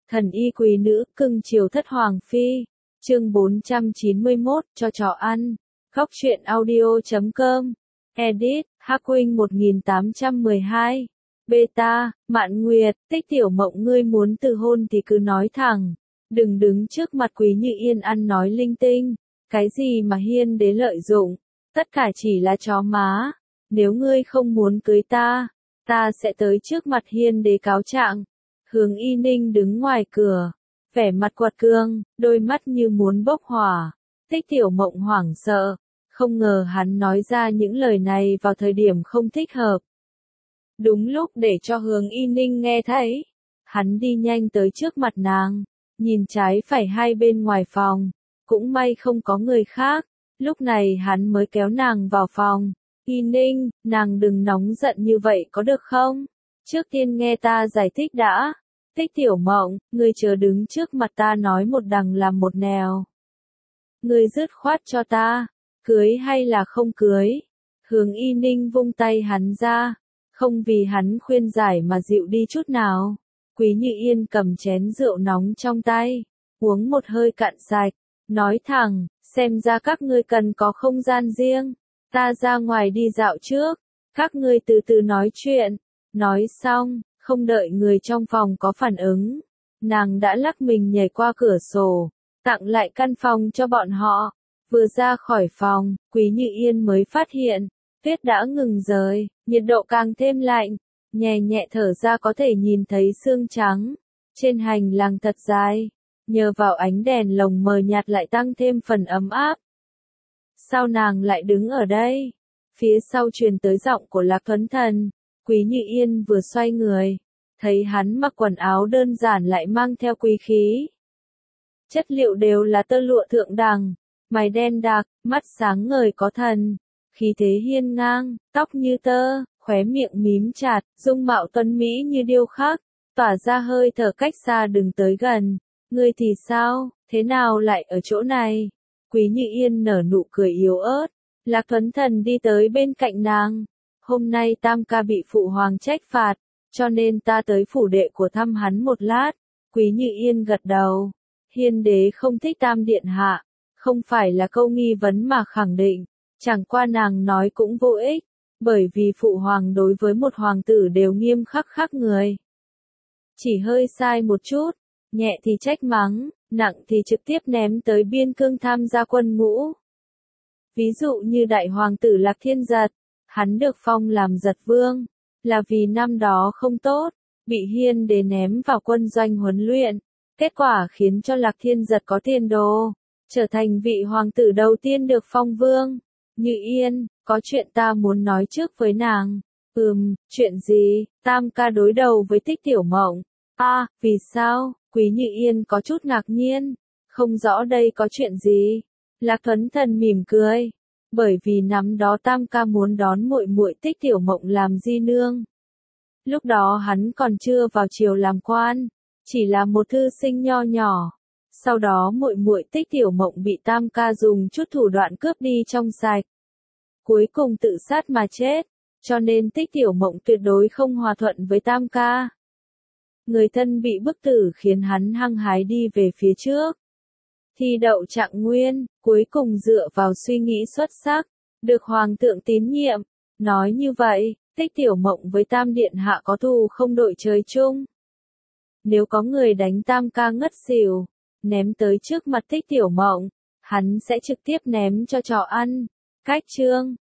Thần y quý nữ, cưng chiều thất hoàng phi. Chương 491, cho chó ăn. Góc truyện audio.com. Edit, Hắc Huynh 1812. Beta, Mạn Nguyệt, Tích Tiểu Mộng, ngươi muốn từ hôn thì cứ nói thẳng. Đừng đứng trước mặt Quý Như Yên ăn nói linh tinh. Cái gì mà hiên đế lợi dụng, tất cả chỉ là chó má. Nếu ngươi không muốn cưới ta sẽ tới trước mặt hiên đế cáo trạng. Hướng Y Ninh đứng ngoài cửa, vẻ mặt quật cường, đôi mắt như muốn bốc hỏa. Tích Tiểu Mộng hoảng sợ, không ngờ hắn nói ra những lời này vào thời điểm không thích hợp. Đúng lúc để cho Hướng Y Ninh nghe thấy, hắn đi nhanh tới trước mặt nàng, nhìn trái phải hai bên ngoài phòng, cũng may không có người khác, lúc này hắn mới kéo nàng vào phòng. Y Ninh, nàng đừng nóng giận như vậy có được không? Trước tiên nghe ta giải thích đã. Tích Tiểu Mộng, ngươi chớ đứng trước mặt ta nói một đằng làm một nẻo. Ngươi dứt khoát cho ta, cưới hay là không cưới? Hướng Y Ninh vung tay hắn ra, không vì hắn khuyên giải mà dịu đi chút nào. Quý Như Yên cầm chén rượu nóng trong tay, uống một hơi cạn sạch, nói thẳng, xem ra các ngươi cần có không gian riêng. Ta ra ngoài đi dạo trước, các ngươi từ từ nói chuyện. Nói xong, không đợi người trong phòng có phản ứng, nàng đã lắc mình nhảy qua cửa sổ, tặng lại căn phòng cho bọn họ. Vừa ra khỏi phòng, Quý Như Yên mới phát hiện, tuyết đã ngừng rơi, nhiệt độ càng thêm lạnh, nhẹ nhẹ thở ra có thể nhìn thấy sương trắng. Trên hành lang thật dài, nhờ vào ánh đèn lồng mờ nhạt lại tăng thêm phần ấm áp. Sao nàng lại đứng ở đây? Phía sau truyền tới giọng của Lạc Thuấn Thần. Quý Như Yên vừa xoay người, thấy hắn mặc quần áo đơn giản lại mang theo quý khí. Chất liệu đều là tơ lụa thượng đẳng, mày đen đặc, mắt sáng ngời có thần, khí thế hiên ngang, tóc như tơ, khóe miệng mím chặt, dung mạo tuấn mỹ như điêu khắc, tỏa ra hơi thở cách xa đừng tới gần. Ngươi thì sao, thế nào lại ở chỗ này? Quý Như Yên nở nụ cười yếu ớt. Lạc Thuấn Thần đi tới bên cạnh nàng. Hôm nay Tam ca bị phụ hoàng trách phạt, cho nên ta tới phủ đệ của thăm hắn một lát. Quý Như Yên gật đầu. Hiên đế không thích Tam điện hạ, không phải là câu nghi vấn mà khẳng định, chẳng qua nàng nói cũng vô ích, bởi vì phụ hoàng đối với một hoàng tử đều nghiêm khắc khác người. Chỉ hơi sai một chút, nhẹ thì trách mắng, nặng thì trực tiếp ném tới biên cương tham gia quân ngũ. Ví dụ như đại hoàng tử Lạc Thiên Giật, hắn được phong làm giật vương, là vì năm đó không tốt, bị hiên đế ném vào quân doanh huấn luyện, kết quả khiến cho Lạc Thiên Giật có tiền đồ, trở thành vị hoàng tử đầu tiên được phong vương. Như Yên, có chuyện ta muốn nói trước với nàng. Chuyện gì? Tam ca đối đầu với Tích Tiểu Mộng. Vì sao? Quý Như Yên có chút ngạc nhiên, không rõ đây có chuyện gì. Lạc Thuấn Thần mỉm cười, bởi vì năm đó Tam ca muốn đón muội muội Tích Tiểu Mộng làm di nương. Lúc đó hắn còn chưa vào triều làm quan, chỉ là một thư sinh nho nhỏ. Sau đó muội muội Tích Tiểu Mộng bị Tam ca dùng chút thủ đoạn cướp đi trong sạch, cuối cùng tự sát mà chết, cho nên Tích Tiểu Mộng tuyệt đối không hòa thuận với Tam ca. Người thân bị bức tử khiến hắn hăng hái đi về phía trước. Thi đậu trạng nguyên, cuối cùng dựa vào suy nghĩ xuất sắc, được hoàng thượng tín nhiệm. Nói như vậy, Tích Tiểu Mộng với Tam điện hạ có thù không đội trời chung. Nếu có người đánh Tam ca ngất xỉu, ném tới trước mặt Tích Tiểu Mộng, hắn sẽ trực tiếp ném cho chó ăn. Cách chương